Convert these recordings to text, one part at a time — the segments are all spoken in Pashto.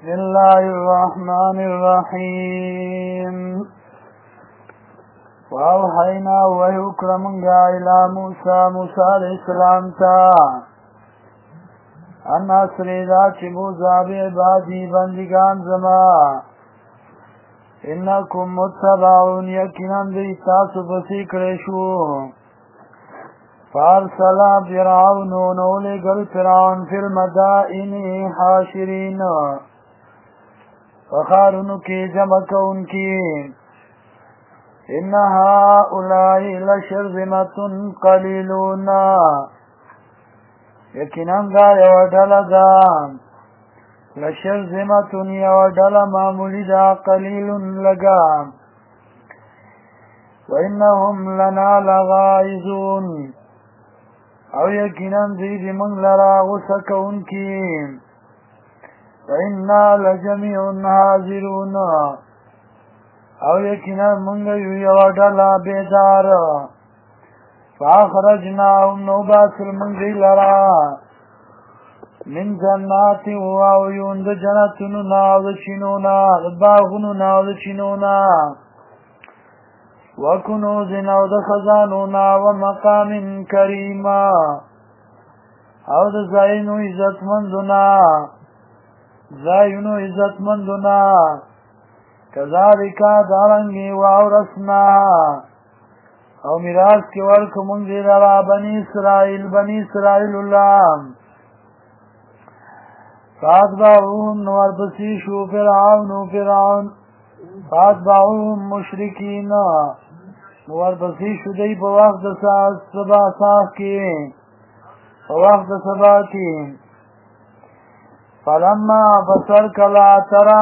بسم الله الرحمن الرحيم وأوحينا ويكرمنا إلى موسى عليه السلام أن أسري ذات موسى بعبادي بندگان زما إنكم متبعون يكنا بإتاس بسيكرشو فارسل فرعون نولقل فرعون في المدائن حاشرين فخارن کی جمع کون کی إن هؤلاء لشرذمة قليلون یقینا دا یو ډله ده لشرذمة یو ډله معمولی ده قلیل لگا وإنهم لنا لغائزون او یقینا دی من لرا غصه کون کی وإنا لجميع حاضرون او یقینا منگ یو ډله بیدار فاخرجناهم نوباسل من دی لرا من جنات وعيون د جنتونو ناو د چینونا باغونو ناو د چینونا وکنوز ناو د خزانونا ومقام کریما او د زاینو عزتمندونا کذالک دارنگی واورثنا او میراث کې ورکو مونږ دی لرا بني اسرائیل الله فاتبعوهم ورپسې شو فرعون فاتبعوهم مشرکین ورپسې شو دی په وخت د سبا کې فلما بصر کلا ترى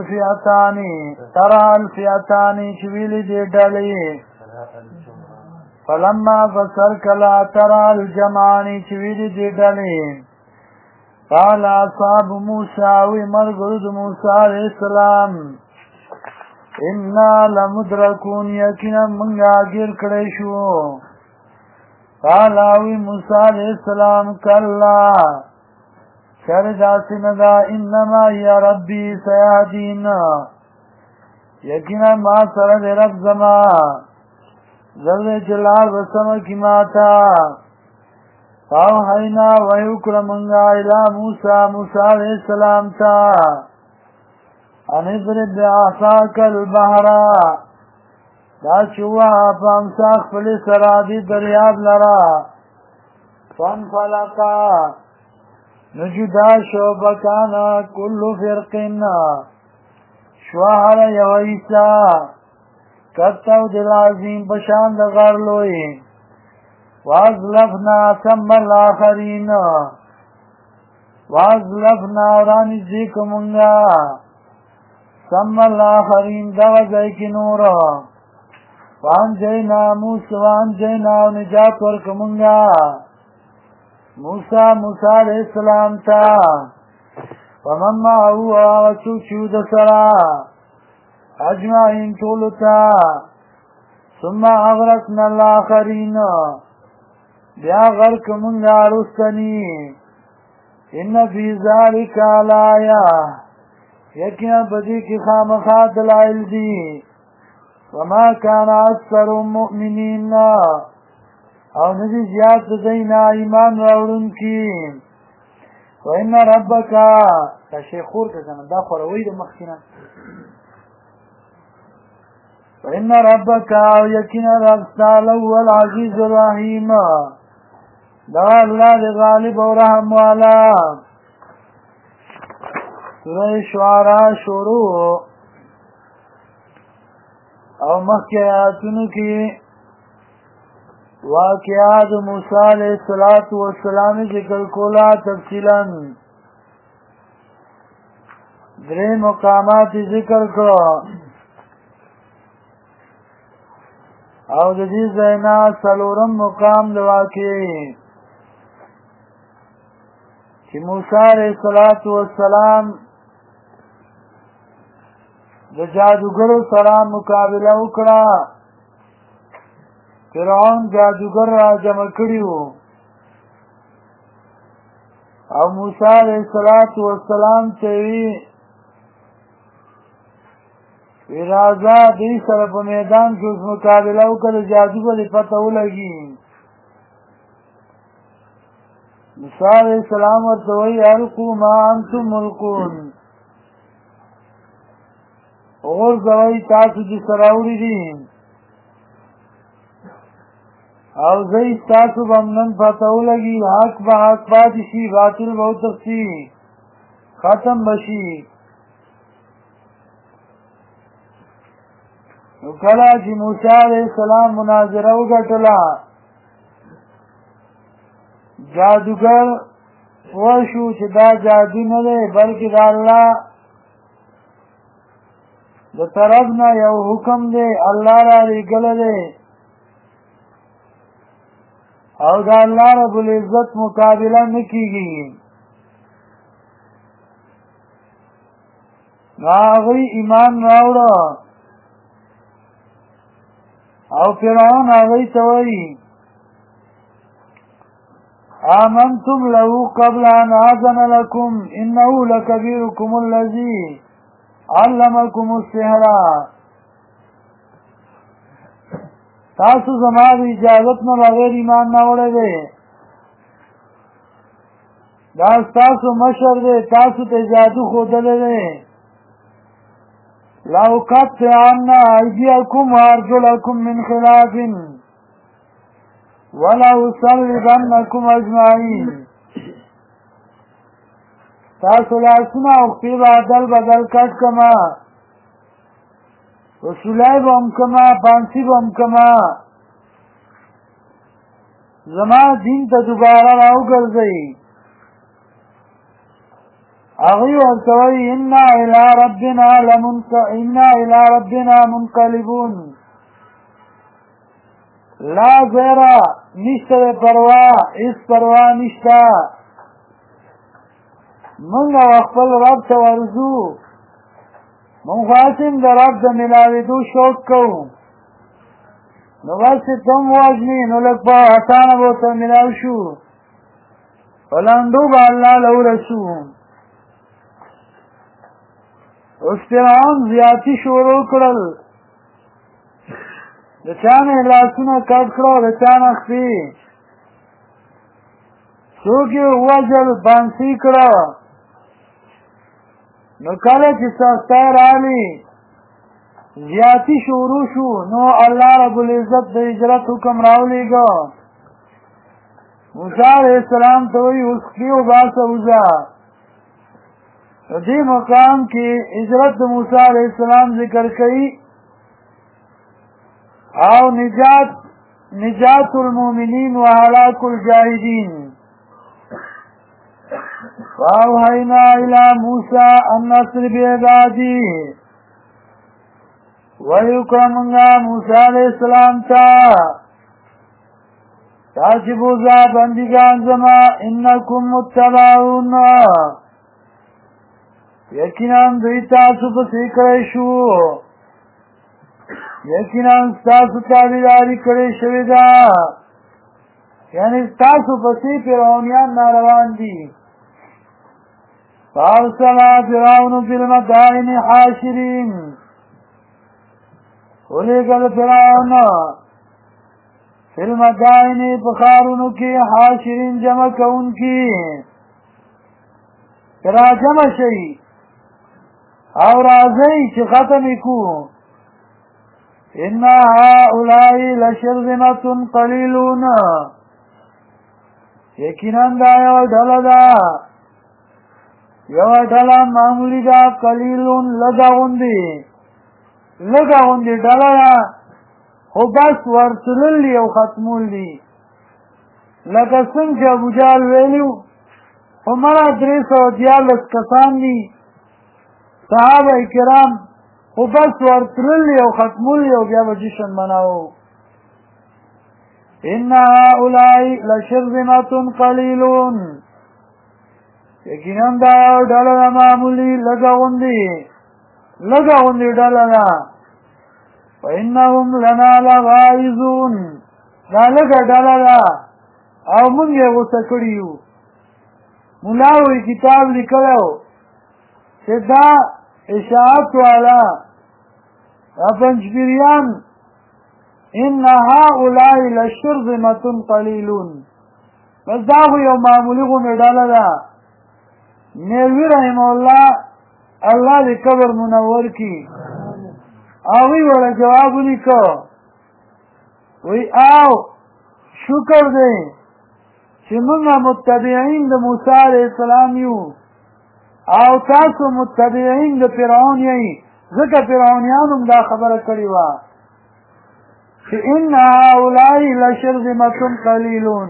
الفئتان چویل دی ډلې فلما بصر کلا ترى الجمعان چویل دی ډلې قال اصحاب موسى ومرغد موسى عليه السلام إنا لمدركون يقينا منغا گیر کړی شو قال موسى عليه السلام كلا شرجات ندا انما يا ربي سيهدين یقینا ما سره رب زما ذل جلال وسم کی ماتا فاوحینا ویکرمنا الى موسى علیہ السلام تا ان اضرب بعصاك البحر دا چوا پامساخ پلی سرادی دریاب لرا فانفلقا نجدا شو بکانا کل فرقنا شوهر یویسا کتو دل عظیم بشاند غرلوی وازلفنا ثم الاخرین وازلفنا رانی زیک منگا ثم الاخرین دوزای کی نورا وانجینا و نجات ورک منگا موسى علیہ السلام تا ومن معه آغسو چود سرا اجمعین طولتا ثم اغرقنا الاخرین بیا غرق منگا رستنی ان فی ذالک آلایا یقینا بدی کی خامخات دلائل دی وما کان اکثر مؤمنین او ندی زیاد دینا ایمان راوړون کی وان ربک تشخور کزنه دا خوروی د مخکینه وان ربک یقینا رب تعالی العزیز الرحیم دا الله غالب او رحم والا سورہ شعراء شروع او مخکې آیاتونو کې واقعات موسی علیہ السلام ذکر کولا تفصیلا درې مقامات ذکر کړو او د دې ځاینا څلورم مقام د واقعي چې موسی علیہ السلام د جادوګرو سره مقابله وکړه فرعون جادوگر را جمع کړیو او موسی علیہ السلام ته وی وی راځه دوی سره په میدان کې اوس مقابله وکړه جادو به دې پته ولګي موسی علیه السلام ورته وایي القوا ما انتم ملقون وغورځوئ تاسو چې څه راوړي دي او زه ستاسو به نن پته ولګي حق به حق پاتې شي باطل به وتښتي ختم به شي نو کله چې موسی علیه السلام مناظره وګټله جادوګر پوه شو چې دا جادو نه دی بلکې د الله د طرف نه یو حکم دی الله را لېږلی دی او د الله رب العزت مقابله نه کېږي نو هغوی ایمان راوړه او فرعون هغوی ته وایي آمنتم له قبل ان آذن لكم انه لكبيركم الذي علمكم السحر تاسو زما د اجازت نه بغیر ایمان نه وړی دی دا ستاسو مشر دی تاسو ته جادو ښودلی دی لأقطعن أيديكم وأرجلكم من خلاف ولأصلبنكم أجمعين تاسو لاسونه او خپې به عدل بدل کټ کما رسولای به هم کما پانسی به هم کما زما دین ته دوباره راوګرځئ هغوی ورته وایي انا الی ربنا منقلبون لا زیره نشته د پروا هېڅ پروا نشته موږ او خپل رب ته ورځو موږ خاصم د رب د ملاوېدو شوق کوو نو بس چې ته هم وژنې نو لږ په اسانه به ورته ملاو شو په لنډو به الله له ورسو اوس فرعون زیاتي شروع کړل د چا نه لاسونه کټ کړه د چا نه خپې څوک یې ووژل پانسي کړه نو کله چې سختۍ راغلې زیاتي شروع شو نو الله رب العزت د هجرت حکم راولېږه موسی علیه السلام ته وایي اوس خپې وباسه وځه دې مقام کې هجرت د موسی علیه السلام ذکر کوي او نجات المؤمنین و هلاك الجاهدین فاوحینا الى موسی ان اسر بعبادی ویکرمنگا موسی علیه السلام تا تاچی بوزا بندگان زما انکم متبعون یقینا دوی تاسو پسې کړی شو یقینا تاسو تابعداري کړې شوې ده یعنی تاسو پسې فرعونیان ناروان دي فارسل فرعون فی المدائن حاشرین ولېږل فرعون فی المدائن په ښارونو کې حاشرین جمع کوونکي را جمع شي او راځئ چې ختم یې کړو ان هؤلاء لشرذمة قلیلون یقینا دا یوه ډله ده یوه ډله معمولي ده قلیلون لږه غوندې ډله ده خو بس ورتلل دي او ختمول دي لکه څنګه چې ابوجهل ویلي وو همره 314 کسان دي صحابه کرام خو بس ورتلل او ختمول او بیا به جشن مناو ان هؤلاء لشرذمة قلیلون یقینا دا ډله معمولي لږه غوندې ډله ده فإنهم لنا لغائظون دا لږه ډله ده او موږ یې غوسه کړي یو ملا وی کتاب لیکلی و چې دا اشاعت والا پنجبیریان ان هؤلاء لشرذمة قلیلون بس دا خو یو معمولی غونډه ډله ده. نیلوی رحمه الله الله دې قبر منور کی هغوی ورته جواب ولیکه وی او شکر دی چې موږ متبعین د موسی علیه السلام یو او تاسو متبعین د فرعون یئ ځکه فرعونیانو هم دا خبره کړې وه چې ان هؤلاء لشرذمة قلیلون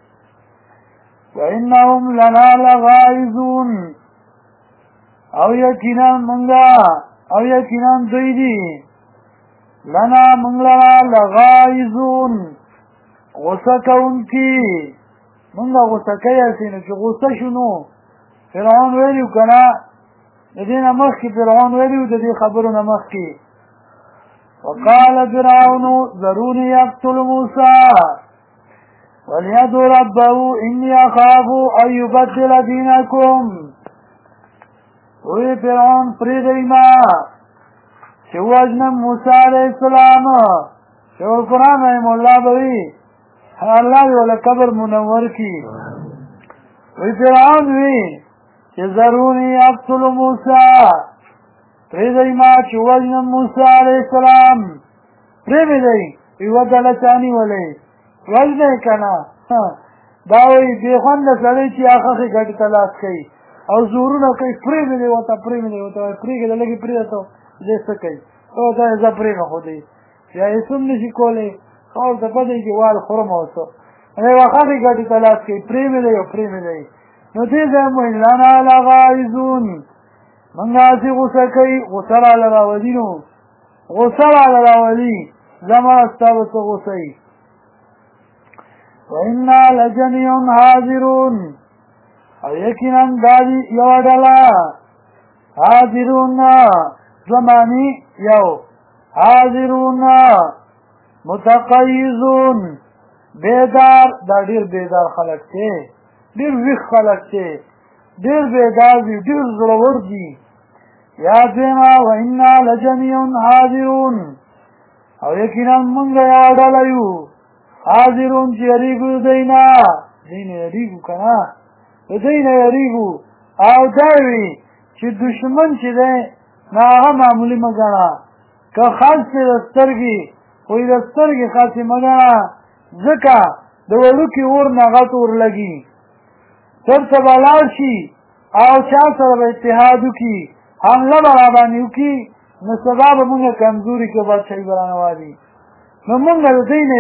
وانهم لنا لغائظون او یقینا منگا او یقینا دوی دی لنا منگلا لغائظون غصه کون کی منگا غصه کئی اسینو چه غصه شنو فرعون ویلیو کنا دین مخ کی فرعون ویلیو دی خبرو نمخ کی وقال فرعون ذرونی یقتل موسیٰ وَلْيَدْعُ رَبَّهُ إِنِّي أَخَافُ أَن يُبَدِّلَ دِينَكُمْ وی فرعون پریدی ما چې وژنم موسی علیه السلام شیخ القرآن رحمه الله بوي الله دې ولا قبر منور کی وی فرعون وی چې ضروري اقتل موسی پریدی ما چې وژنم موسی علیه السلام پریدی یو دله چانی ولې وژنه کنا دا وی بے خوند سړی چې هغه غټ تلاش کوي او زورونه کوي پرې دی وته پرې کې لګي پرې ته دې څه کوي او دا ز پرې نه خو دی یا یې سم نشي کولای خو ته په دې کې وال خرم اوسه هغه هغه غټ تلاش کوي پرې دی نو دې زمو لانا لغایزون منګه چې غوسه کوي غوسه را راولي زما استاو څه غوسه وَإِنَّا لَجَمِيعٌ حَاذِرُونَ او یقینا دادی یو ډله حاضرون زمانی یو حاضرون متقیزون بیدار دا ډیر بیدار خلق دی ډیر ویښ خلق دی ډیر بیدار دی ډیر زړور دی یا دیما وَإِنَّا لَجَمِيعٌ حَاضِرُونَ او یقینا موږ یو ډله یو حاضرون چې یریږو دینا یریږو کنه دینا یریږو او داوی چې دشمن چې دی نه هغه معمولی مه ګڼه که خاص دی د سترګې خو یې د سترګې خاصې مه ګڼه ځکه د وړوکي اور نه غټ اور لګي چېرته به لاړ شي او چا سره به اتحاد وکړي حمله به راباندې وکړي نو سبا به مونږ کمزوري کې بادشاهي به رانوالي نو مونږ د دوی نه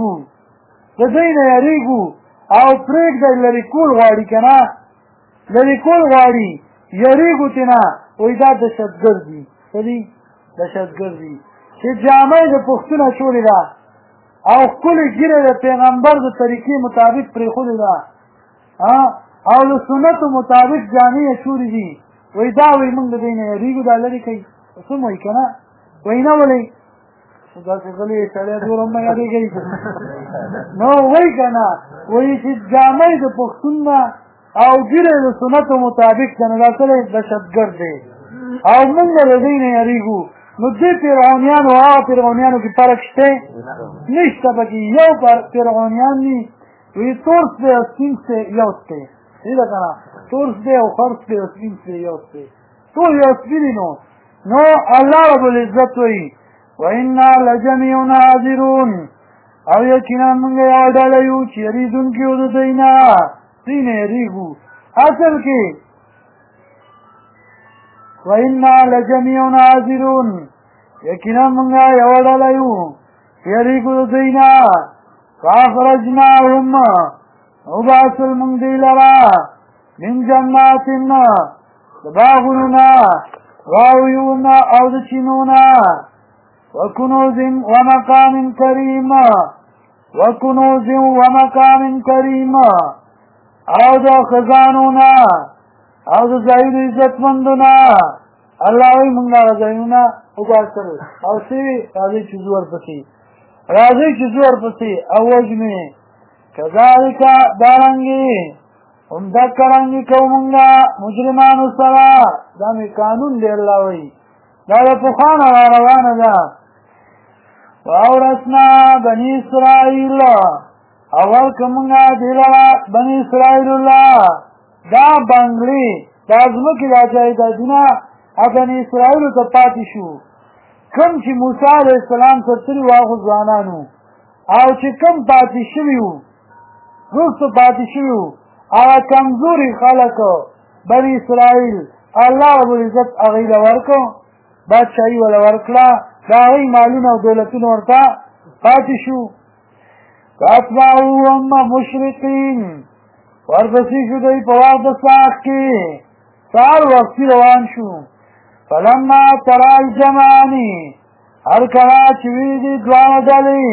یریږو او پرېږدی لرې کول غواړي که نه لرې کول غواړي یریږو ترې نه وایي دا دهشتګرد دي څه دي دهشتګرد دي چې جامه یې د پښتون اچولې ده او ښکلې ږیره د پیغمبر د طریقې مطابق پرېښودې ده او د سنتو مطابق جامې یې اچولې دي وایي دا وایي موږ د دوی نه یریږو دا لرې کوي څه مو وایي که نه وایي نه ولې داسې غلی سړی دوره مه یادېږئ نو وایي که نه وایي چې جامه یې د پښتون نه او ږیره د سنتو مطابق ده نو دا سړی دهشتګرد دی او موږ د دوی نه یریږو نو دې فرعونیانو او هغه فرعونیانو کې فرق شته نشته پکې یو فرعونیان دي وایي تور سپی او سپین سپی یو سپی صحیح ده که نه تور سپی او خړ سپی او سپین سپی یو سپی ټول یو سپي دي نو الله رب العزت وایي وَإِنَّا لَجَمِيعٌ حَاذِرُونَ او یقینا موږ یو ډله یو چې یریدونکي یو د دوی نه دوی نه یریږو اصل کې وَإِنَّا لَجَمِيعٌ حَاذِرُونَ یقینا موږ یو ډله یو چې یریږو د دوی نه فَأَخْرَجْنَاهُمْ وباسل موږ دوی لره من جنات د باغونو نه وعیون او د چینو نه وکنوز ومقام کریم او د خزانو نه او د ځایونو عزتمندو نه الله وایي موږ هغه ځایونه وباسل او سوي راځئ چې زو ورپسې او وژنې کذالک دارنګې همدک رنګې کوو موږ مجرمانو سره دا مې قانون دی الله وایي دا د پخوانه را روانه ده. واورثنا بني اسرائیل او ورکړه مونږه دې لره بني اسرائیل الله دا بنګلې دا ځمکې دا جایدادونه بني اسرائیلو ته پاتې شو. کوم چې موسی علیه السلام ستري واغو ځوانانو او چې کوم پاتې شوي وو وروسته پاتې شوي وو هغه کمزوري خلک بني اسرائیل الله رب العزت هغوی له ورکړو بادشاهي وله ورکړه د هغوی مالونه او دولتونه ورته پاتې شو. فاتبعوا هم مشرقین ورپسې شو دوی په وخت د ساعت کې سهار وختي روان شو. فلما ترى الجمعان هر کله چې ویلې دي دواړه ډلې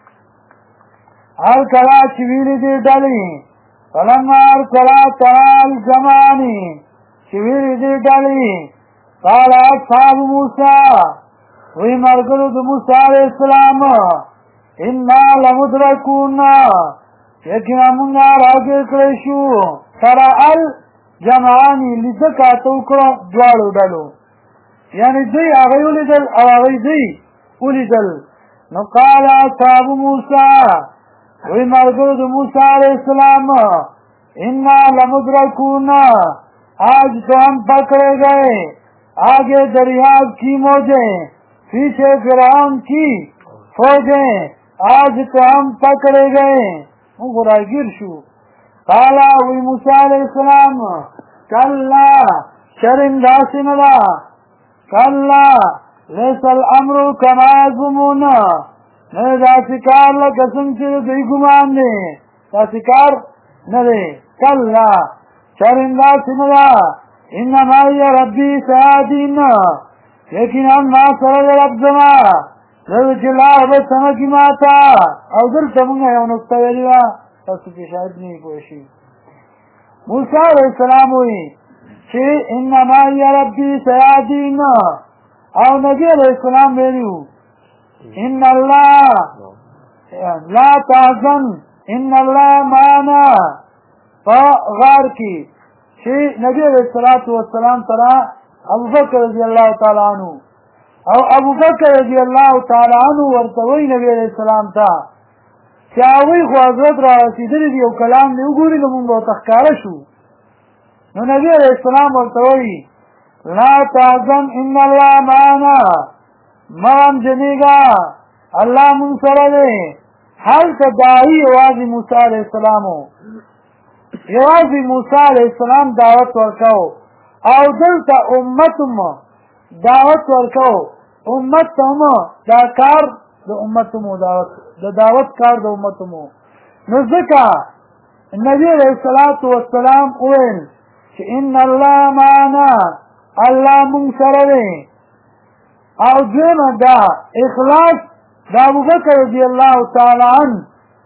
هر کله چې ویلې دي ډلې فلما هر کله ترى الجمعان چې ویلې دي ډلې قال اصحاب موسی وی مرګرو د موسی علیه السلام انا لمدرکون یقینا مونږه راګیر کړی شو. ترى الجمعان لیده کاته وکړه دواړو ډلو یعنی دوی هغوی ولیدل او هغوی دوی ولیدل. نو قال اصحاب موسی وی مرګرو د موسی علیه السلام انا لمدرکون آج تو ہم پکڑے گئے آگے دریاب کی موجیں پیچھے فرعون کی فوجیں آج تو ہم پکڑے گئے راگیر شو. قالا وی موسی علیہ السلام کلا شرمدہ سنلا کلا لیس الامر کما یظنون نہیں داسی کار لکسن چر دی گمان دے داسی کار نہ دے کلا شرمدہ سنلا انما یا ربی سیادین لیکن ہم ما سرد رب زما لو چلار بس سمکی ماتا او دل تمنگا یو نکتا ویلیوا تاسو کی شاید نہیں پوشی. موسیٰ علیہ السلام ہوئی چی انما یا ربی سیادین او نبی علیہ السلام ویلیو ان اللہ لا تحزن ان اللہ معنا فغار کی چی نبی علیہ السلام ترا ابو بکر رضی اللہ تعالی عنہ او ابو بکر رضی اللہ تعالی عنہ ورتوی نبی علیہ السلام تا چاوی خو حضرت را رسیدلی دی او کلام دی وګوري نو موږ تخکاره شو. نو نبی علیہ السلام ورتوی لا تحزن ان اللہ معنا مام جنیگا اللہ من سره دی. حل تدائی یوازی موسیٰ علیہ السلامو یوازی موسیٰ علیہ السلام دعوت ورکاو او دلتا امتم دعوت ورکاو امتم دا کار دا امتمو دا دعوت کار دا امتمو. نزدکا نبی علیہ السلام اوین چه ان اللہ معنا اللہ من سره دی. او دویم دا اخلاص دا ابو بکر رضی اللہ تعالی عنہ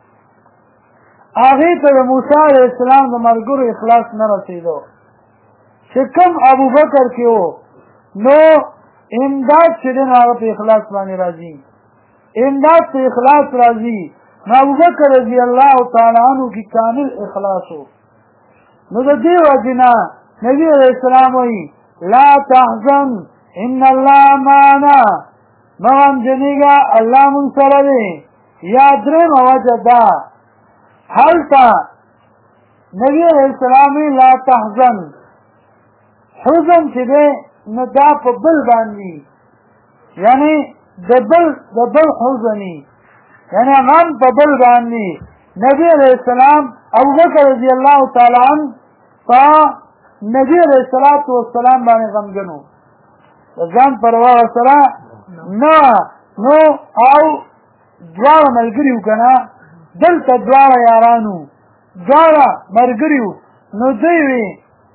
آغی تا دا موسیٰ علیہ السلام دا مرگر اخلاص نرسیدو چه کم ابو بکر کیو نو امداد چدن آغا پہ اخلاص بانی رازی امداد پہ اخلاص رازی نو ابو بکر رضی اللہ تعالی عنہ کی کامل اخلاص ہو. نو دا دیو جنا نبی علیہ السلام ہوئی لا تحزن ان اللہ معنا مغم جنیگا اللہ من سره دی. یادرم وجه دا حلتا نبی علیہ السلام لا تحزن حزن چه دی نو دا پا بل باندی یعنی دبل حزنی یعنی غم پا بل باندی. نبی علیہ السلام ابو بکر رضی اللہ تعالی عنہ پا نبی علیہ السلام باندې غمجنو ځان پروا سره نه نو او دوار ملګریو کنه دلته دوار یارانو دوار ملګریو نو دوی وی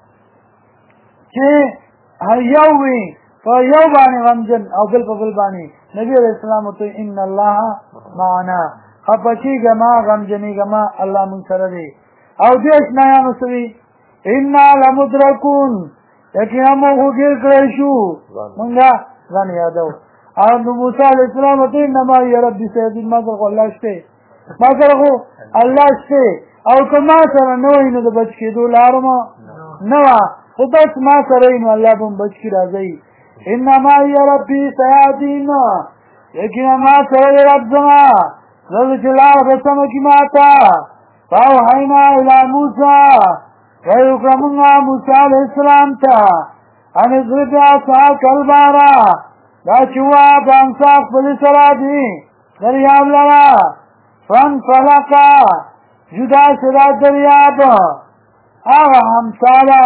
چې یو وی په یو باندې غمجن او بل په بل باندې. نبی علیہ السلام ته ان الله معنا خپچی گما غمجنی گما الله من سره دی. او دیش نیا نسوی انا لمدرکون یقینا موږ ګیر کړی شو مونږه ځان یادو. او موسی علیہ السلام ته انما یا رب سیدین ما سره الله شته ما سره الله شته او کما سره نو نو د بچ کېدو لارم نو خو بس ما سره نو الله به بچ کی راځي. انما ای ربی سیادین یقینا ما سره رب زما زده چې لار بسمه کی ماتا فاوحینا الى موسی ویکرمنا موسی علیہ السلام تا ان اضرب عصاک البارا دا چوا بانساق پلی سرا دی دریاب لرا فانفلقا جدا شدا دریاب آغا همسالا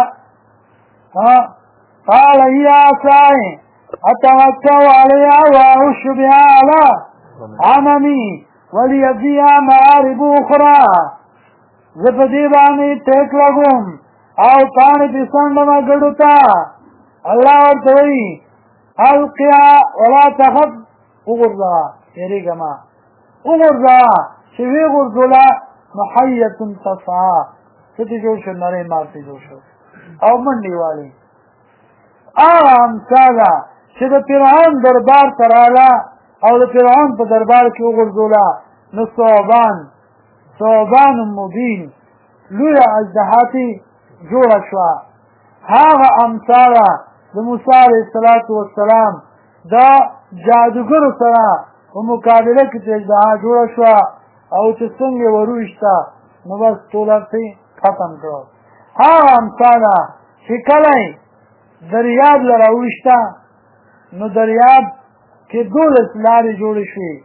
قال هي عصاي اتوكل عليها واعش بها على غنمي ولي فيها مآرب اخرى زپدی باندې ټیک لګوم او پانی په سندما ګډوتا الله ورته وی القيا ولا تخف وغرزا يريګما وغرزا چې وی غرزلا محيه تصا ستې جوړ شو نری مارته جوړ شو او منډي والی آرام سالا چې د فرعون دربار تراله او د فرعون په دربار کې وغرزولا نو ثعبان مبین لوی اژدهاتی جوړه شوه هغه امثاله د موسی علیه السلام دا جادوګرو سره په مقابله کې اژدها جوړه شوه او چې څنګه ورویشته نو بس ټول ختم کړو هغه امثاله چې کله دریاب لراویشته نو دریاب کې 12 لارې جوړې شوې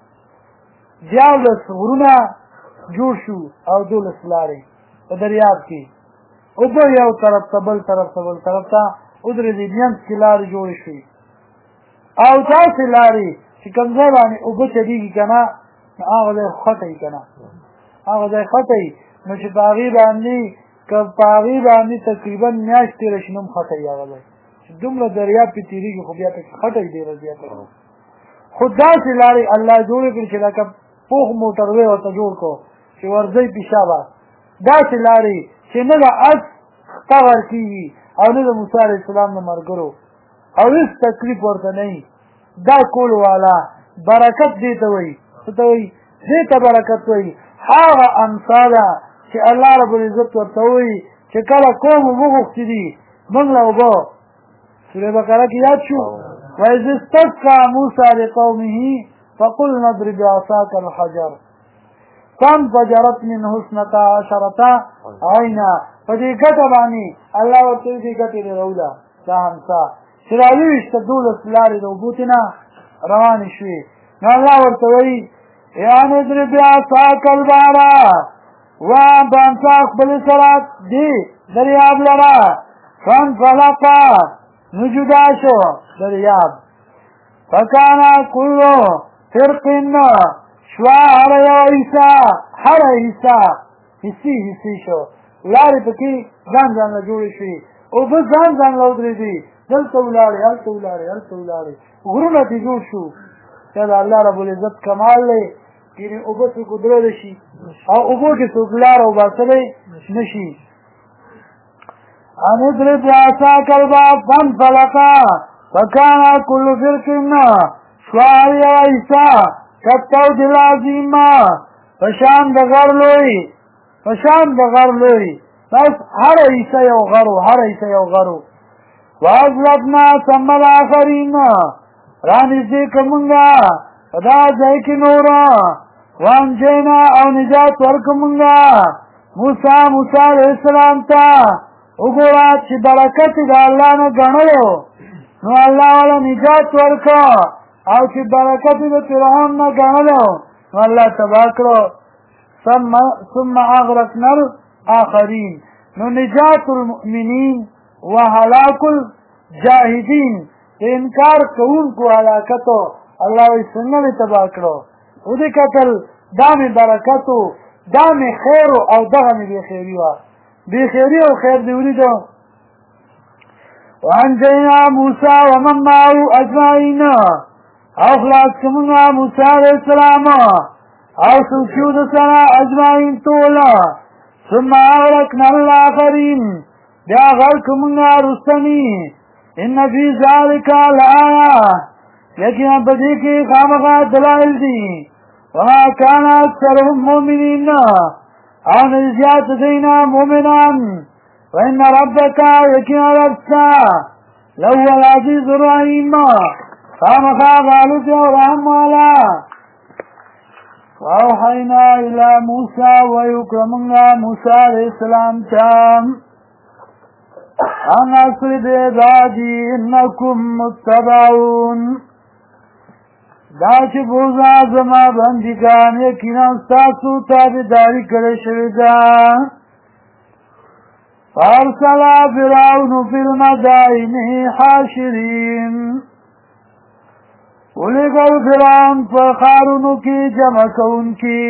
12 غرونه جوړ شو او 12 لارې په دریاب کې اوبه یو طرف ته بل طرف ته ودرېدې مینځ کې لارې جوړې شوې او داسې لارې چې کوم ځای باندې اوبه چلېږي که نه هغه ځای خټی که نه هغه ځای خټی نو چې په هغې باندې تقریبا میاشت تېره شي نو هم خټی هغه ځای چې دومره دریاب پې تېرېږي خو بیا پکې خټی ډېره زیاته خو داسې لارې الله جوړې کړي چې لکه پوخ موټروی ورته جوړ کړو چې ورځئ پیشابه داسې لارې چې نه د اس خته ورکېږي او نه د موسی علیه السلام د ملګرو او هېڅ تکلیف ورته نه وي دا کول والا برکت دې ته وایي څه ته وایي دې ته برکت وایي هغه امثاله چې الله رب العزت ورته وایي چې کله قوم وغوښتي دي موږ له اوبه سورې بقره کې یاد شو وإذ استسقى موسى لقومه فقلنا اضرب بعصاك الحجر فانفجرت منه 12 عینا په دې ګټه باندې الله ورته دې ګټې راوړه دا همسا چې راویشته 12 لارې د اوبو نه روانې شوې نو الله ورته وایي یعنې اضرب بعصاک البحر وانفلق بل سره دې دریاب لره فانفلق نو جدا شو دریاب فکان کل فرق شوا هر حصہ حصی شو لارې پکې ځان له جوړې شوې اوبه ځان له ودرېدې دلته ولاړې هلته ولاړې غرونه ترې جوړ شو دا د الله رب العزت کمال دی چې اوبه څوک ودرېدی شي او اوبو کې څوک لاره وباسلی نه شي ان اضرب بعصاک البحر فانفلق فكان كل فرق شوا حصہ كالطود العظیم فشان د غر لوی بس هر حصہ یو غرو واغلبنا ثم الاخرین رانږدې کړمونږه په دا ځای کې نوره وانجینا او نجات ورکړمونږه موسی علیه السلام ته وګوره چې برکت د الله نه ګڼلو نو الله والا نجات ورکړه او چې برکت د فرعون نه ګڼلو نو الله تباه کړو ثم اغرقنا الاخرین نو نجات المؤمنین وهلاك الجاهدین د انکار کوونکو هلاکتو الله یې څنګه تباه کړو و دې کتل دا مې برکتو دا مې خیر او دغه مې بېخیري وه بخيري او خير دي وليدو وانجينا موسى ومن معه اجمعين اخلاص كمنا موسى عليه السلام او سوكيود سنة اجمعين طولا ثم اغرقنا الاخرين بیا غرق منا رستنی ان فی ذلك لآية یقینا بدی کی خامخا دلائل دی وما كان اکثرهم مؤمنین او نزیات دینا مومنان وإن ربك یقینا ربسا لهو العزیز الرحیم خامخا غالب و رحم والا واوحینا الى موسیٰ ویکرمنگا موسیٰ علیہ السلام تام ان اصر بعبادی انکم متبعون دا چې بوزا زما بندگان یقینا ستاسو تابعداري کړې شوې ده فارسل فرعون فی المدائن حاشرین ولېږل فرعون په ښارونو کې جمع کوونکي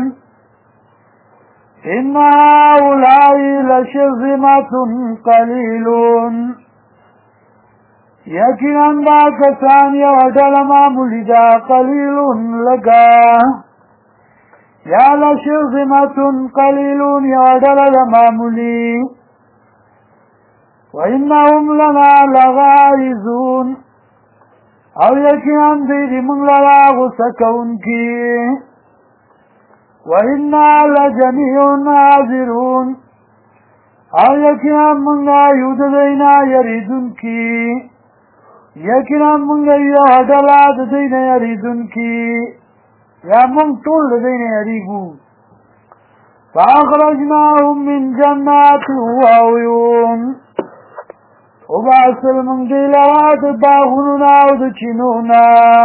ان هؤلاء لشرذمة قلیلون یقینا دا کسان یو ډله معمولی ده قلیلون لږه یا لشرذمة قلیلون یو ډله ده معمولی وانهم لنا لغائظون او یقینا دوی موږ لرا غوسه کوونکي وإنا لجميع حاذرون او یقینا موږ یو د دینا یریدونکي یقینا موږ یو ډله د دینا یریدونکي یا موږ ټول د دینا یریږو فاخرجناهم من جنات وعيون وباسل موږ دی لرا د باغونو او د چینونو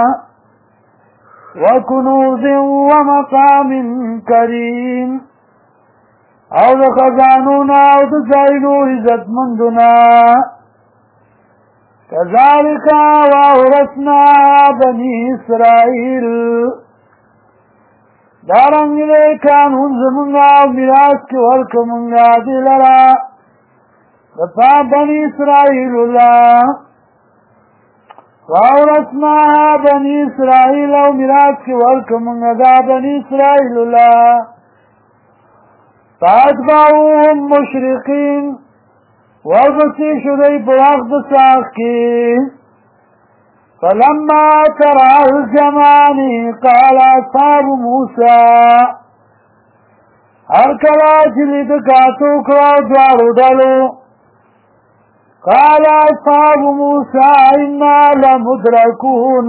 وکنوز ومقام کریم او د خزانونا او د ځایونو عزتمندونا کذالک واورثنا بنی اسرائیل دارنګه قانون زمونږه او میراث کې ورکومږه دی لرا د بنی اسرائیل الله واورثناها بنی اسرائیل او میراث کی ورکومږه دا بنی اسرائیل الله فاتبعوهم مشرقین ورغسی شدی په وخت ساخ کی فلما ترى الجمعان قال اصحاب موسی هر کله چې لید کاتو کړو دواړو ډلو قال اصحاب موسى انا لمدركون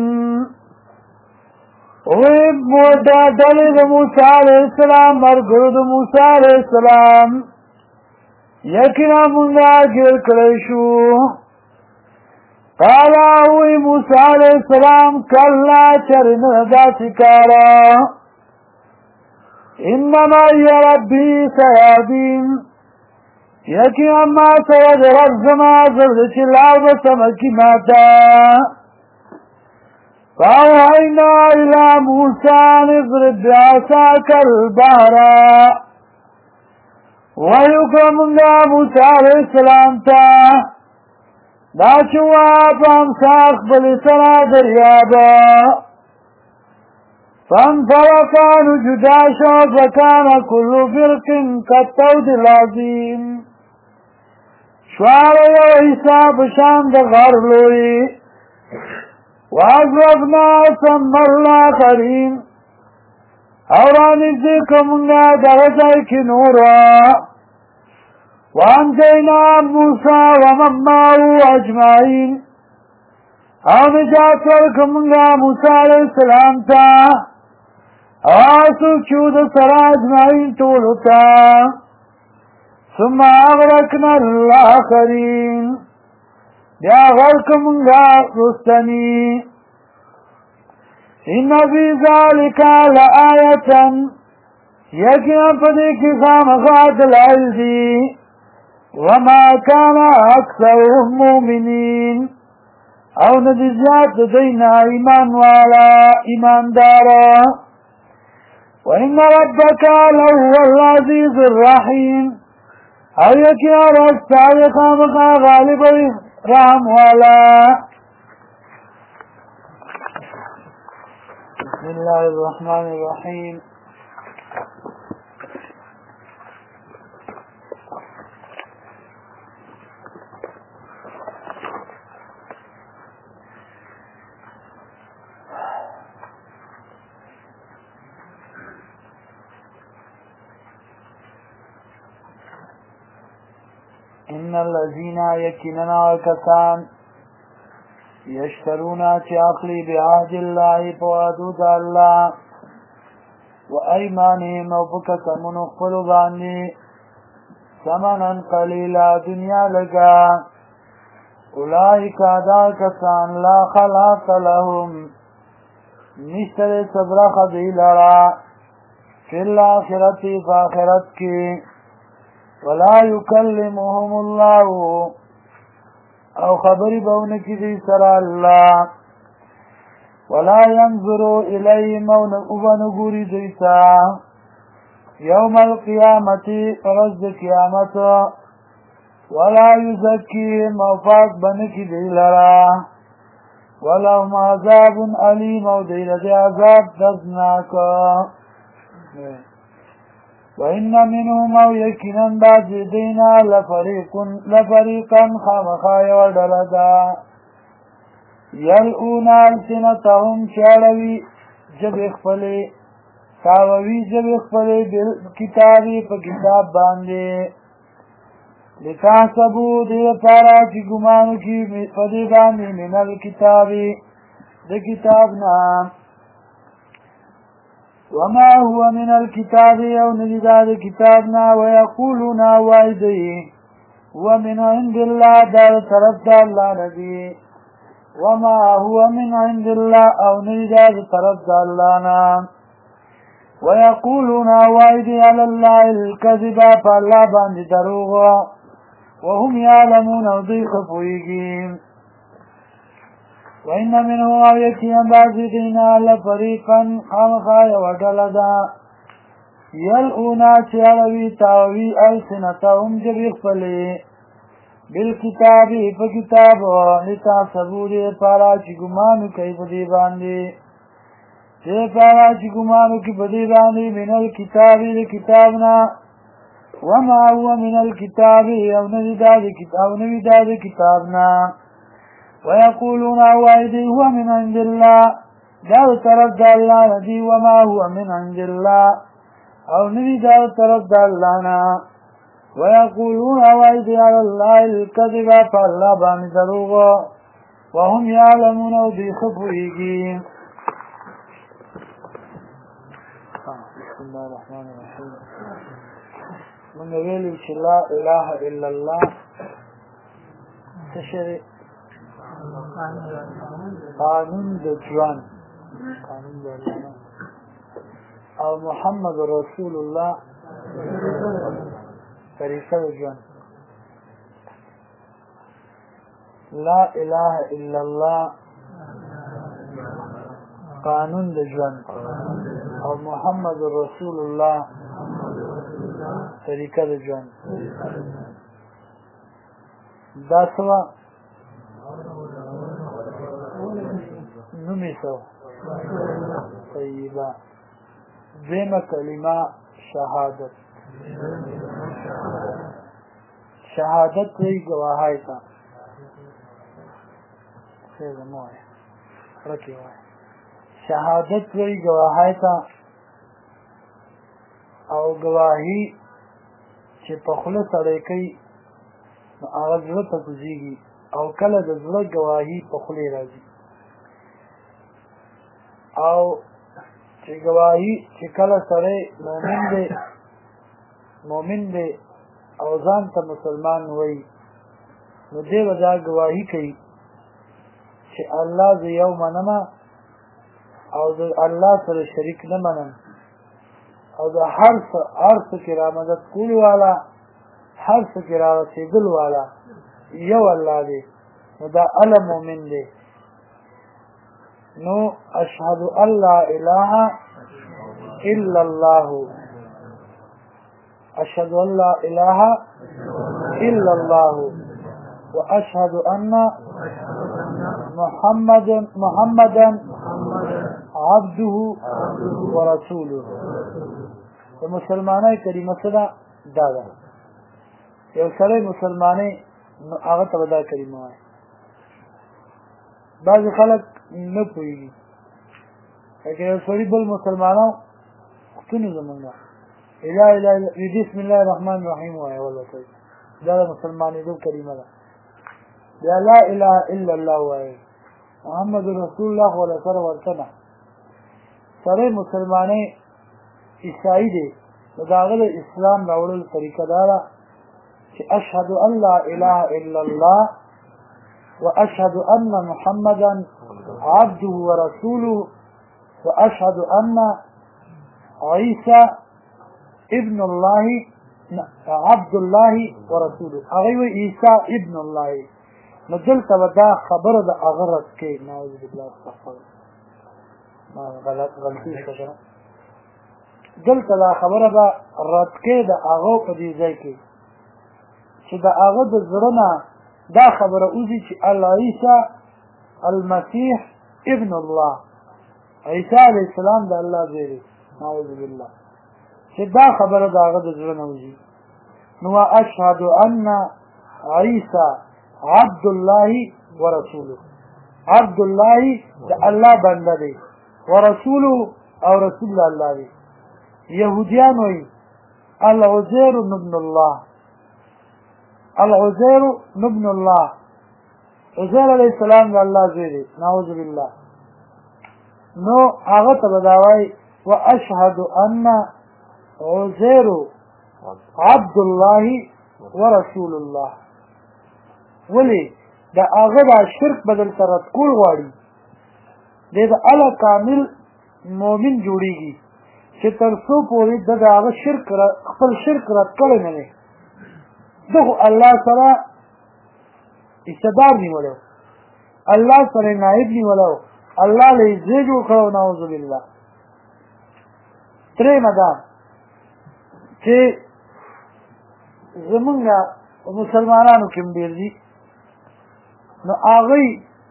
ویب مودا دلد موسیٰ علیہ السلام مرگرد موسیٰ علیہ السلام یقینا منگا گر کلیشو قال اوی موسیٰ علیہ السلام کلا چرن دا سکارا انما یا ربی سیادین یقینا ما سره د رب زما زړه چې لار به سمه کي ماته فاوحینا الی موسی ان اضرب بعصاک البحر ویکرمنگا موسی علیہ السلام ته دا چې ووهه په امسا خپلې سره دریابه فانفلقا نو جدا شو فکان کل فرق کالطود العظیم شوار یو حساب شان د غر لوی واغرقنا ثم الاخرین او رانږدې کړمږه دغه ځای کې نور وانجینا موسی ومن معه اجمعین او نجات ورکړمږه موسی علیه السلام ته څوک چې د سره اجمعین ټولو ته ثم اغرقنا الاخرین بیا غرقمږه رستنی ان فی ذلک لآیة یقینا په دې کې خامخا دلایل دي وما كان اکثرهم مؤمنین او نه دي زیات د دوی نه ایمان والا ایمانداره وإن ربك لهو العزيز الرحيم او یقینا رب ستا خامخا غالب رحم والا بسم الله الرحمن الرحيم ان الذين يكننا وكسان یشترونا چی اخلی بعهد اللہ پوادود اللہ و ایمانهم او بکسمون اخفلو باندی ثمنا قلیلا دنیا لگا اولئک ادا کسان لا خلاق لهم نشتر صبرخ دی لرا فی الاخرت فاخرت کی ولا یکلمهم اللہ او خبری بونکی دی سر اللہ ولا ينظروا الیهم او بنگوری دیتا یوم القیامت فرزد قیامت ولا یزکیهم او پاک بنکی دی لرا ولهم عذاب علیم او دی لدی عذاب دردناک وَإِنَّ مِنْهُمْ أَوْ يَكِنًا بَعْضِ دِينَا لَفَرِيقًا خَامَخَا يَوَرْدَلَدَا يَلْؤُونَ أَلْسِنَتَهُمْ شَاڑوی جب اخفلے تاووی جب اخفلے بالکتابی پا کتاب باندے لِتَحْسَبُوا دِيَ پارا چی گمانو کی فدی باندی من الکتابی دے کتابنا وما هو من الكتاب او نجداد كتابنا ويقولون وايدي ومن عند الله دار طرف دار الله نبي وما هو من عند الله او نجداد طرف دار الله ويقولون وايدي على الله الكذب فالله باند دروغ وهم يعلمون وضيق فويقين وَإِنَّ مِنْهُ آيَةً بَعْضِهِنَا لَفَرِيقًا خَامَخَا يَوَدَلَدَا يَلْؤُونَ چَاروي تاوي أَلْسِنَتَهُمْ جَبِخ فَلِي بِالْكِتَابِ فَكِتَابُ لِتَحْسَبُوا دِي پارا چی گمانو کئی پدی باندی دے پارا چی گمانو کی پدی باندی من الكتاب لکتابنا وما هو من الكتاب او نوی داد کتابنا ويقولون وايدي هو من عند الله داو طرف دا اللہ ندی وما هو من عند الله او ندی داو طرف دا اللہ نا ويقولون وايدي على الله الكذب فالله بان دروغ وهم يعلمون ودي خفوئيگين بسم الله الرحمن الرحيم من ویلو چې لا اله الا الله تشري قانون د ژوند قانون د الله او محمد رسول الله طریقه د ژوند لا اله الا الله قانون د ژوند او محمد رسول الله طریقه د ژوند دا سوا نمی سو طیبہ دیم کلمہ شہادت شہادت وی گواہائی تا شہادت وی گواہائی تا او گواہی چې په خوله سړی کوي نو هغه زړه ته کوزېږي او کله د زړه گواهی په خولې راځي او چې گواهی چې کله سړی مؤمن دی او ځان ته مسلمان وایي نو دی به دا گواهی کوي چې الله زه یو منم او د الله سره شریک نه منم او د هر څه کې را مدد کولو والا هر څه کې را رسېدلو والا یو الله دی نو دا الله مؤمن دی نو اشهد ان لا اله الا الله اشهد ان لا اله الا الله واشهد ان محمدا عبده ورسوله مسلمانای کلمه صدا دادا یو سره مسلمانای هغه ته دا کلمه وایي بعض خلک نه پوهېږي لکه یو سړي بل مسلمانان پوښتنې زمونږ بسم الله الرحمن الرحیم وایي ولته دا د مسلمانېدو کلمه ده یا لا اله الا الله وایي محمد رسول الله ولا سره ورته سره مسلمانې عیسائی دی نو د هغه د اسلام راوړلو طریقه دا ده چې اشهد ان لا اله الا الله واشهد ان محمدا عبده ورسوله واشهد ان عيسى ابن الله عبد الله ورسوله هغه وی عیسی ابن الله نو دلته به دا خبره د هغه رد کوي نعوذ بالله استغفر ما غلطي شوه دلته دا خبره به رد کوي د هغه په دې ځای کې چې د هغه د زړه نه دا خبره اوځي چې عیسی المسیح ابن الله عیسی علیه السلام د الله زوی دی نعوذ بالله چې دا خبره د هغه د زړه نه وځي نو اشهد ان عیسی عبد الله ورسوله عبد الله د الله بنده دی ورسوله او رسول الله دی يهوديان وي العزير ابن الله العزير ابن الله عزير عليه السلام د الله زوی دی نعوذ بالله نو هغه ته بداوي واشهد ان عزير عبد الله ورسول الله ولی دا هغه دا شرک بدل سره کول غواړي د الله کامل مؤمن جوړیږي چې تر څو پورې د هغه شرک خپل شرک رد کړی نه دی دغه الله سره اقتدار نیولو الله سره نائب نیولو الله له زی جوړ کړو نعوذ بالله ترې مدام چې زمونږ مسلمانانو کې ډېر دي نو هغوی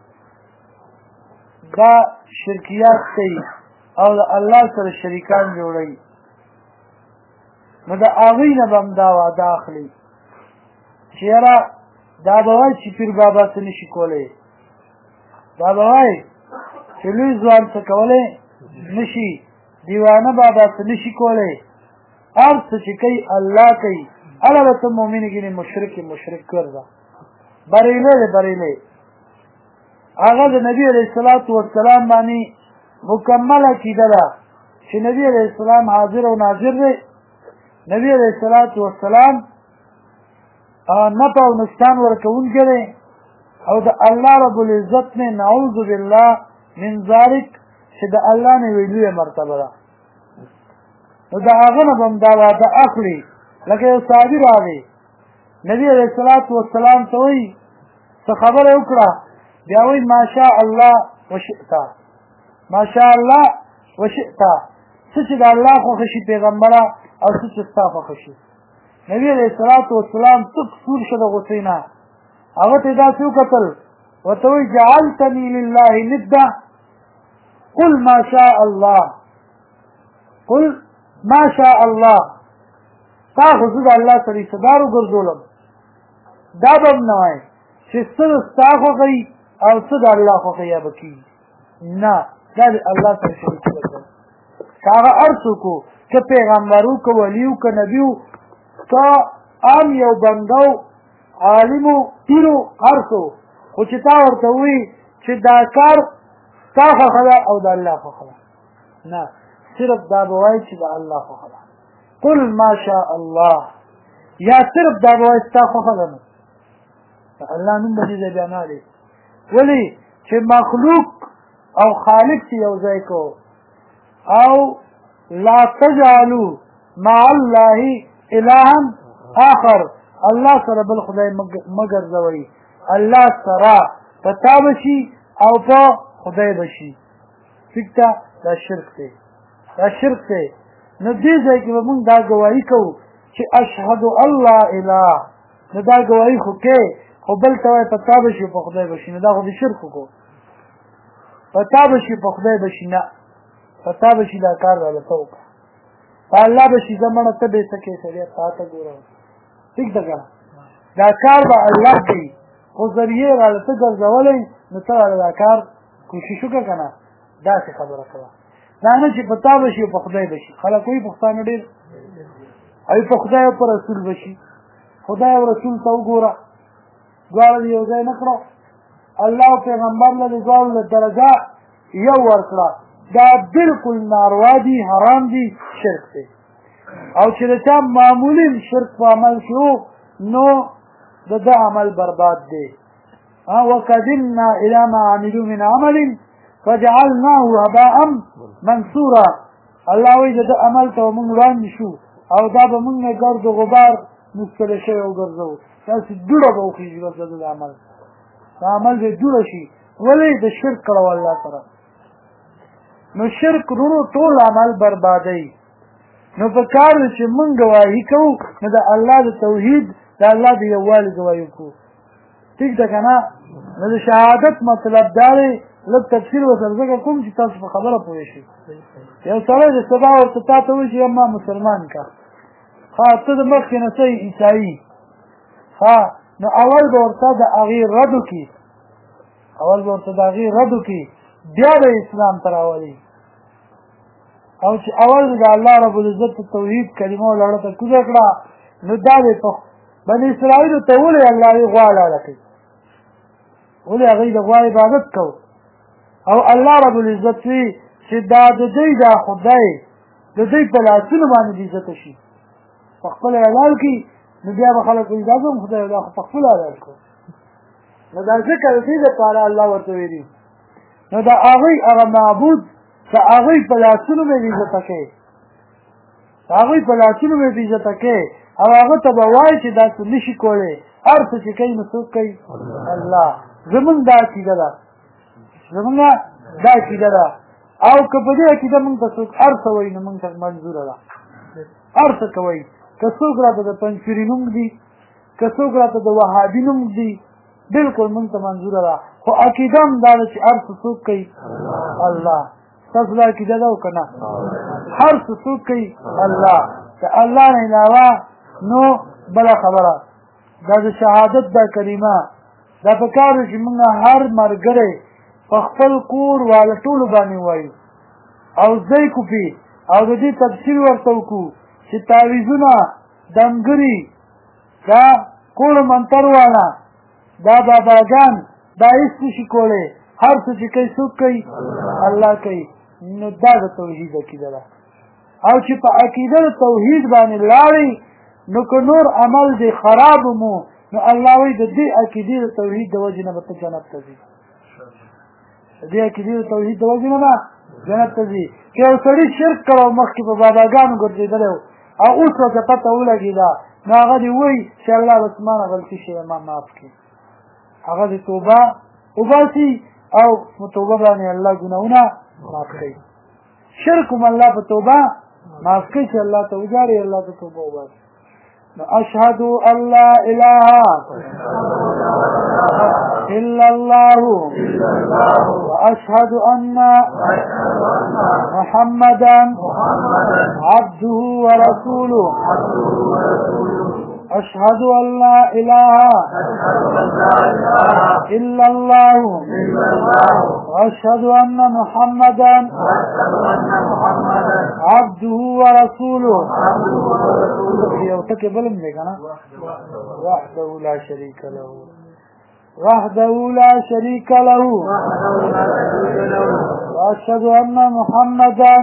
دا شرکیات کوي او د الله سره شریکان جوړوي نو د هغوی نه به هم دا وعده اخلي چې یاره دا به وایي چې پیر بابا څه نشي کولی دا به وایي چې لوی ځوان څه کولی نشي دیوانه بابا څه نشي کولی هر څه چې کوي الله کوي هله به ته مؤمن ګینې مشرک ګرځه بریلی دی بریلی هغه د نبي علیه الصلاة والسلام باندې مکمل عقیده ده چې نبي علیه السلام حاضر او ناظر دی نبي علیه الصلاة والسلام نفع او نقصان ورکوونکی دی او د الله رب العزت نه نعوذ بالله من ذلک چې د الله نه یوه لویه مرتبه ده نو د هغه نه به هم دا وعده اخلي لکه یو صحابي راغی نبي علیه الصلاة والسلام ته وایي څه خبره وکړه بیا وایي ماشاء الله وشئتا ماشاء الله وشئتا څه چې د الله خوښه شي پیغمبره او څه چې ستا خوښه شي نبي علیه الصلاة والسلام تک سور شه د غوسې نه هغه ته یې داسې وکتل ورته وایي جعلتني لله ندا قل ما شاء الله قل ما شاء الله تا خو زه د الله سره حصهدار وګرځولم دا به هم نه وایي چې څه د ستا خوښه وي او څه د الله خوښه یا به کېږي نه دا د الله سره شریک وکړه که هغه هر څوک و که پیغمبر و که ولي و که نبي و که عام یو بنده و عالم و پیر و هر څه خو چې تا ورته ووایي چې دا کار ستا خوښه ده او د الله خوښه ده نه صرف دا به وایي چې د الله خوښه ده قل ما شاء الله یا صرف دا به وایي ستا خوښه ده نو الله نوم به دې ځای بیا نه دی ولې چې مخلوق او خالق چې یو ځای کو او لا تجعلوا مع الله الها آخر الله سره بل خدای مګرځوئ الله سره په تا بشي او په خدای بشي ټیک ده دا شرک دی دا شرک دی نو دې ځای کې به مونږ دا ګواهي کوو چې اشهد الله اله نو دا ګواهي خو کې خو بل ته وایي په تا بشي په خدای بشي نو دا خو د شرک وکړو په تا بشي په خدای بشي نه په تا بشي دا کار راله ته وکړه په الله بشي زه مړه ته بې څه کې سړی تا ته ګوره ټیک ده که دا کار به الله کوي خو ذریعې راله ته ګرځولی نو ته راله دا کار کوشش وکړه که نه داسې خبره کوه دا نه چې په تا بشي او په خدای بشي خلک وایي پښتانه ډېر او په خدای او په رسول بشي خدای او رسول ته وګوره دواړه یو ځای نه کړه الله پیغمبر له دواړو درجه یو ورکړه دا بالکل ناروا دي حرام دي شرک دی او چې د چا معمولی شرک په عمل کې وو نو د ده عمل برباد دی وقدمنا الى ما عملوا من عمل فجعلناه هباء منثورا الله وایي د ده عمل ته موږ وړاندې شو او دا به موږ نه ګرد و غبار مستله شوی وګرځوو داسې دوړه به وخېږي بس د ده عمل دا عمل به دوړه شي ولې د شرک کړو الله سره نو شرک ورونو ټول عمل بربادوي نو په کار ده چې موږ ګواهي کوو نو د الله د توحید د الله د یووالي ګواهي کوو ټیک ده که نه نو د شهادت مطلب دا دی لږ تفصیل ورسره ځکه کوم چې تاسو په خبره پوه شئ یو سړی د سبا ورته تا ته وایي چې ما مسلمان که ته د مخکې نه څه عیسایي نو اول به ورته د هغې رد وکړي بیا د اسلام ته راولي او چې اول د الله رب العزت توحید کلمه لړه ته کوزه کړه نو دا دی په بني اسرائیلو ته ولې الله یې غوا لاړه کوي ولې هغوی د غوا عبادت کوو او الله رب العزت وي چې دا د دوی دا خدای د دوی په لاسونو باندې عزته شي په خپله حلال کړي نو بیا به خلک وایي دا کوم خدای دا خو په خپله حلال کړو نو دا ځکه د دې دپاره الله ورته ویلي نو د هغوی هغه معبود د هغوی په لاسونو مې عزته کوي او هغه ته به وایي چې دا څه نشي کولی هر څه چې کوي نو څوک کوي الله زمونږ دا عقیده ده او که په دې عقیده مونږ ته څوک هر څه وایي نو مونږ ته منظوره ده هر څه کوئ که څوک راته د پنجپیري نوم ږدي که څوک راته د وهابي نوم ږدي بلکل مونږ ته منظوره ده خو عقیده هم دا ده چې هر څه څوک کوي الله تاسو دا عقیده ده او که نه هر څه څوک کوي الله د الله نه علاوه نو بله خبره دا د شهادت دا کلمه دا په کار ده چې مونږ هر ملګری په خپل کور والا ټولو باندې ووایو او زده کړو پې او د دې تفصیل ورته وکړو چې تعویضونه دمګري دا کوړ منتر والا دا باباګان دا هېڅ نشي کولی هر څه چې کوي څوک کوي الله کوي نو دا د توحید عقیده ده او چې په عقیده د توحید باندې لاړئ نو که نور عمل دی خراب مو نو الله وایي د دې عقیدې د توحید د وجې نه به ته جنت ته ځي د دې عقیدې د توحید د وجې نه به جنت ته ځي که یو سړي شرک کړی مخکې په باباګانو ګرځېدلی او اوس ورته پته ولګېده نو هغه دې وایي چې الله بس ما نه غلطي شوې ما معاف کړي هغه دې توبه وباسي او په توبه باندې الله ګناهونه معاف کوي شرک هم الله په توبه معاف کوي چې الله ته وژاړي الله ته توبه وباسي نو اشهد ان لا اله الا الله واشهد ان محمدا عبده ورسوله أشهد أن لا إله إلا الله وأشهد أن محمدا عبده ورسوله وحده لا شريك له وأشهد أن محمدا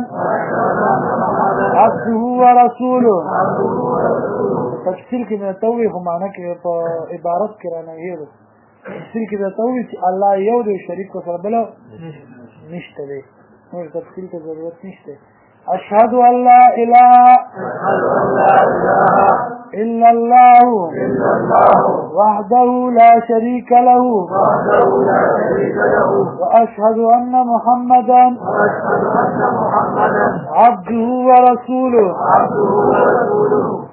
عبده ورسوله تفسیر کې مې ته ووایي خو معنی کې په عبارت کې رانه هېر تفسیر کې مې ته ووایي چې الله یو دی شریک ورسره بله نشته دی نور تفسیر ته ضرورت نشته اشهد ان لا اله الا الله وحده لا شريك له واشهد ان محمدا عبده ورسوله